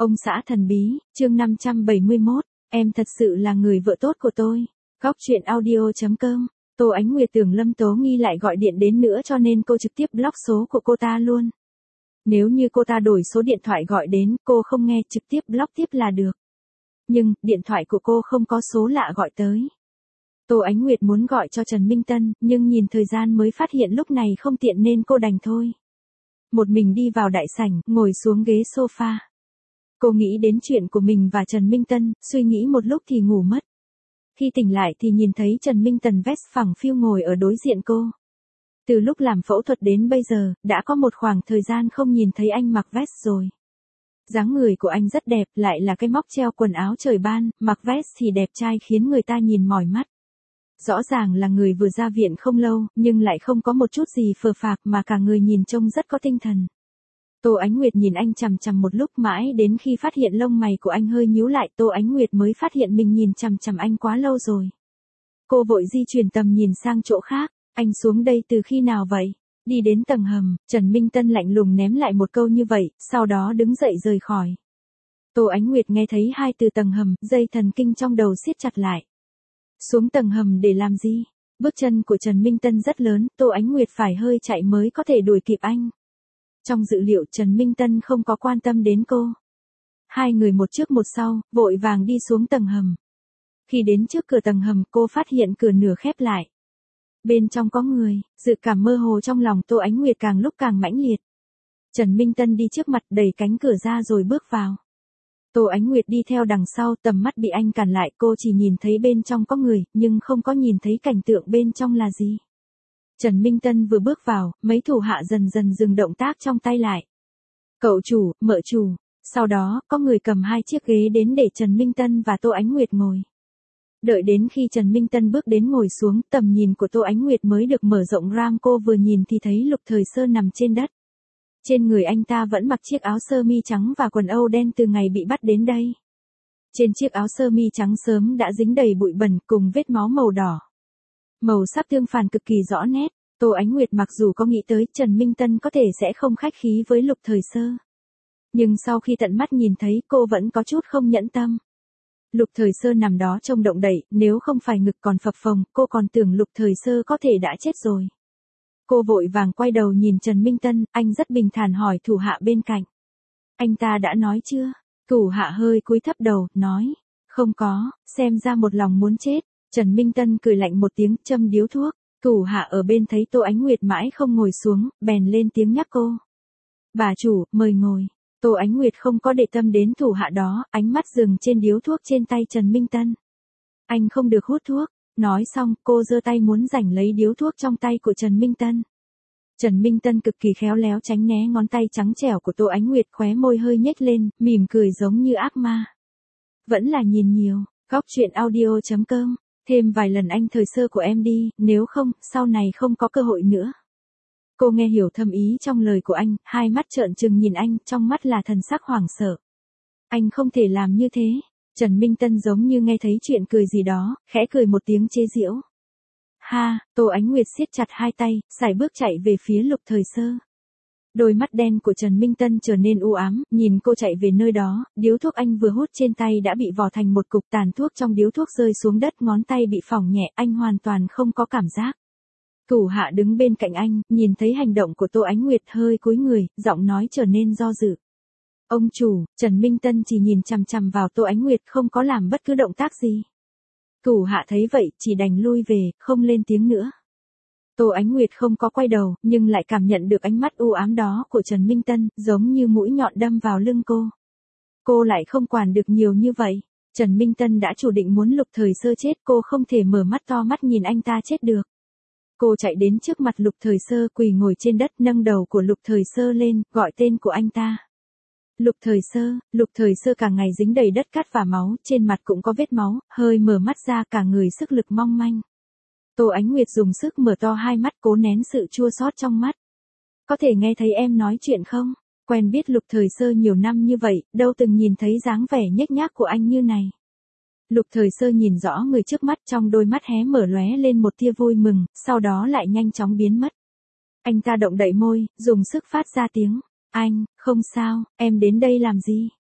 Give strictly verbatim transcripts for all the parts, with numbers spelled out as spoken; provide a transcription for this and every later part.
Ông xã thần bí, chương năm trăm bảy mươi mốt, em thật sự là người vợ tốt của tôi. Góc truyện audio chấm com. Tô Ánh Nguyệt tưởng Lâm Tố Nghi lại gọi điện đến nữa cho nên cô trực tiếp block số của cô ta luôn. Nếu như cô ta đổi số điện thoại gọi đến, cô không nghe, trực tiếp block tiếp là được. Nhưng, điện thoại của cô không có số lạ gọi tới. Tô Ánh Nguyệt muốn gọi cho Trần Minh Tân, nhưng nhìn thời gian mới phát hiện lúc này không tiện nên cô đành thôi. Một mình đi vào đại sảnh, ngồi xuống ghế sofa. Cô nghĩ đến chuyện của mình và Trần Minh Tân, suy nghĩ một lúc thì ngủ mất. Khi tỉnh lại thì nhìn thấy Trần Minh Tân vest phẳng phiu ngồi ở đối diện cô. Từ lúc làm phẫu thuật đến bây giờ, đã có một khoảng thời gian không nhìn thấy anh mặc vest rồi. Dáng người của anh rất đẹp, lại là cái móc treo quần áo trời ban, mặc vest thì đẹp trai khiến người ta nhìn mỏi mắt. Rõ ràng là người vừa ra viện không lâu, nhưng lại không có một chút gì phờ phạc mà cả người nhìn trông rất có tinh thần. Tô Ánh Nguyệt nhìn anh chằm chằm một lúc mãi đến khi phát hiện lông mày của anh hơi nhíu lại, Tô Ánh Nguyệt mới phát hiện mình nhìn chằm chằm anh quá lâu rồi. Cô vội di chuyển tầm nhìn sang chỗ khác, anh xuống đây từ khi nào vậy? Đi đến tầng hầm, Trần Minh Tân lạnh lùng ném lại một câu như vậy, sau đó đứng dậy rời khỏi. Tô Ánh Nguyệt nghe thấy hai từ tầng hầm, dây thần kinh trong đầu siết chặt lại. Xuống tầng hầm để làm gì? Bước chân của Trần Minh Tân rất lớn, Tô Ánh Nguyệt phải hơi chạy mới có thể đuổi kịp anh. Trong dự liệu Trần Minh Tân không có quan tâm đến cô. Hai người một trước một sau, vội vàng đi xuống tầng hầm. Khi đến trước cửa tầng hầm cô phát hiện cửa nửa khép lại. Bên trong có người, dự cảm mơ hồ trong lòng Tô Ánh Nguyệt càng lúc càng mãnh liệt. Trần Minh Tân đi trước mặt đẩy cánh cửa ra rồi bước vào. Tô Ánh Nguyệt đi theo đằng sau, tầm mắt bị anh cản lại, cô chỉ nhìn thấy bên trong có người, nhưng không có nhìn thấy cảnh tượng bên trong là gì. Trần Minh Tân vừa bước vào, mấy thủ hạ dần dần dừng động tác trong tay lại. Cậu chủ, mợ chủ. Sau đó, có người cầm hai chiếc ghế đến để Trần Minh Tân và Tô Ánh Nguyệt ngồi. Đợi đến khi Trần Minh Tân bước đến ngồi xuống, tầm nhìn của Tô Ánh Nguyệt mới được mở rộng ra, cô vừa nhìn thì thấy Lục Thời Sơ nằm trên đất. Trên người anh ta vẫn mặc chiếc áo sơ mi trắng và quần âu đen từ ngày bị bắt đến đây. Trên chiếc áo sơ mi trắng sớm đã dính đầy bụi bẩn cùng vết máu màu đỏ. Màu sắc tương phản cực kỳ rõ nét, Tô Ánh Nguyệt mặc dù có nghĩ tới Trần Minh Tân có thể sẽ không khách khí với Lục Thời Sơ. Nhưng sau khi tận mắt nhìn thấy cô vẫn có chút không nhẫn tâm. Lục Thời Sơ nằm đó trông động đậy, nếu không phải ngực còn phập phồng, cô còn tưởng Lục Thời Sơ có thể đã chết rồi. Cô vội vàng quay đầu nhìn Trần Minh Tân, anh rất bình thản hỏi thủ hạ bên cạnh. Anh ta đã nói chưa? Thủ hạ hơi cúi thấp đầu, nói. Không có, xem ra một lòng muốn chết. Trần Minh Tân cười lạnh một tiếng, châm điếu thuốc. Thủ hạ ở bên thấy Tô Ánh Nguyệt mãi không ngồi xuống, bèn lên tiếng nhắc cô. Bà chủ, mời ngồi. Tô Ánh Nguyệt không có để tâm đến thủ hạ đó, ánh mắt dừng trên điếu thuốc trên tay Trần Minh Tân. Anh không được hút thuốc. Nói xong, cô giơ tay muốn giành lấy điếu thuốc trong tay của Trần Minh Tân. Trần Minh Tân cực kỳ khéo léo tránh né ngón tay trắng trẻo của Tô Ánh Nguyệt, khóe môi hơi nhếch lên, mỉm cười giống như ác ma. Vẫn là nhìn nhiều, góc truyện audio chấm com, thêm vài lần anh Thời Sơ của em đi, nếu không, sau này không có cơ hội nữa. Cô nghe hiểu thâm ý trong lời của anh, hai mắt trợn trừng nhìn anh, trong mắt là thần sắc hoảng sợ. Anh không thể làm như thế. Trần Minh Tân giống như nghe thấy chuyện cười gì đó, khẽ cười một tiếng chế giễu. Ha, Tô Ánh Nguyệt siết chặt hai tay, sải bước chạy về phía Lục Thời Sơ. Đôi mắt đen của Trần Minh Tân trở nên u ám, nhìn cô chạy về nơi đó, điếu thuốc anh vừa hút trên tay đã bị vò thành một cục, tàn thuốc trong điếu thuốc rơi xuống đất, ngón tay bị phỏng nhẹ, anh hoàn toàn không có cảm giác. Thủ hạ đứng bên cạnh anh, nhìn thấy hành động của Tô Ánh Nguyệt hơi cúi người, giọng nói trở nên do dự. Ông chủ, Trần Minh Tân chỉ nhìn chằm chằm vào Tô Ánh Nguyệt không có làm bất cứ động tác gì. Thủ hạ thấy vậy, chỉ đành lui về, không lên tiếng nữa. Tô Ánh Nguyệt không có quay đầu, nhưng lại cảm nhận được ánh mắt u ám đó của Trần Minh Tân, giống như mũi nhọn đâm vào lưng cô. Cô lại không quản được nhiều như vậy. Trần Minh Tân đã chủ định muốn Lục Thời Sơ chết, cô không thể mở mắt to mắt nhìn anh ta chết được. Cô chạy đến trước mặt Lục Thời Sơ, quỳ ngồi trên đất, nâng đầu của Lục Thời Sơ lên, gọi tên của anh ta. Lục Thời Sơ, Lục Thời Sơ cả ngày dính đầy đất cát và máu, trên mặt cũng có vết máu, hơi mở mắt ra, cả người sức lực mong manh. Tô Ánh Nguyệt dùng sức mở to hai mắt, cố nén sự chua xót trong mắt. Có thể nghe thấy em nói chuyện không? Quen biết Lục Thời Sơ nhiều năm như vậy, đâu từng nhìn thấy dáng vẻ nhếch nhác của anh như này. Lục Thời Sơ nhìn rõ người trước mắt, trong đôi mắt hé mở lóe lên một tia vui mừng, sau đó lại nhanh chóng biến mất. Anh ta động đậy môi, dùng sức phát ra tiếng. Anh, không sao, em đến đây làm gì?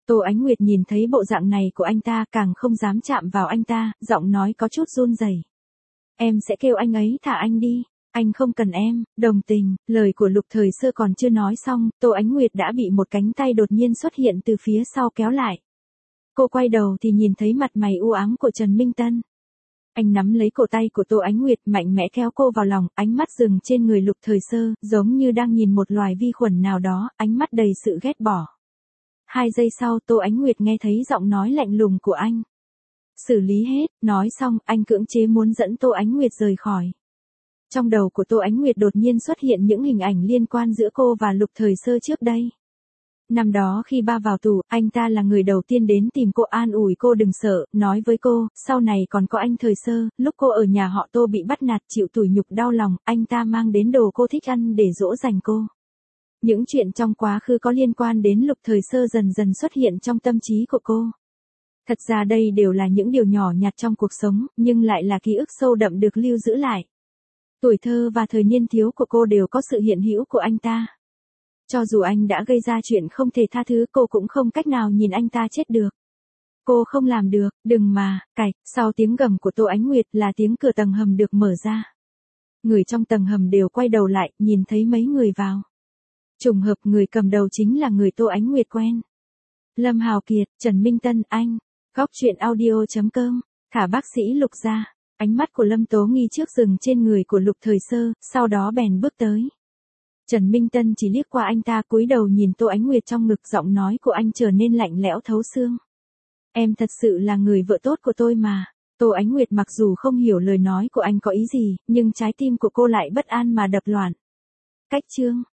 Tô Ánh Nguyệt nhìn thấy bộ dạng này của anh ta càng không dám chạm vào anh ta, giọng nói có chút run rẩy. Em sẽ kêu anh ấy thả anh đi. Anh không cần em, đồng tình. Lời của Lục Thời Sơ còn chưa nói xong, Tô Ánh Nguyệt đã bị một cánh tay đột nhiên xuất hiện từ phía sau kéo lại. Cô quay đầu thì nhìn thấy mặt mày u ám của Trần Minh Tân. Anh nắm lấy cổ tay của Tô Ánh Nguyệt mạnh mẽ kéo cô vào lòng, ánh mắt dừng trên người Lục Thời Sơ, giống như đang nhìn một loài vi khuẩn nào đó, ánh mắt đầy sự ghét bỏ. Hai giây sau Tô Ánh Nguyệt nghe thấy giọng nói lạnh lùng của anh. Xử lý hết, nói xong anh cưỡng chế muốn dẫn Tô Ánh Nguyệt rời khỏi. Trong đầu của Tô Ánh Nguyệt đột nhiên xuất hiện những hình ảnh liên quan giữa cô và Lục Thời Sơ trước đây. Năm đó khi ba vào tù, anh ta là người đầu tiên đến tìm cô an ủi cô đừng sợ, nói với cô, sau này còn có anh Thời Sơ, lúc cô ở nhà họ Tô bị bắt nạt chịu tủi nhục đau lòng, anh ta mang đến đồ cô thích ăn để dỗ dành cô. Những chuyện trong quá khứ có liên quan đến Lục Thời Sơ dần dần xuất hiện trong tâm trí của cô. Thật ra đây đều là những điều nhỏ nhặt trong cuộc sống, nhưng lại là ký ức sâu đậm được lưu giữ lại. Tuổi thơ và thời niên thiếu của cô đều có sự hiện hữu của anh ta. Cho dù anh đã gây ra chuyện không thể tha thứ, cô cũng không cách nào nhìn anh ta chết được. Cô không làm được, đừng mà, cạch, sau tiếng gầm của Tô Ánh Nguyệt là tiếng cửa tầng hầm được mở ra. Người trong tầng hầm đều quay đầu lại, nhìn thấy mấy người vào. Trùng hợp người cầm đầu chính là người Tô Ánh Nguyệt quen. Lâm Hào Kiệt, Trần Minh Tân, anh. Góc truyện audio chấm com, thả bác sĩ Lục ra. Ánh mắt của Lâm Tố Nghi trước dừng trên người của Lục Thời Sơ, sau đó bèn bước tới. Trần Minh Tân chỉ liếc qua anh ta, cúi đầu nhìn Tô Ánh Nguyệt trong ngực, giọng nói của anh trở nên lạnh lẽo thấu xương. Em thật sự là người vợ tốt của tôi mà. Tô Ánh Nguyệt mặc dù không hiểu lời nói của anh có ý gì, nhưng trái tim của cô lại bất an mà đập loạn. Cách chương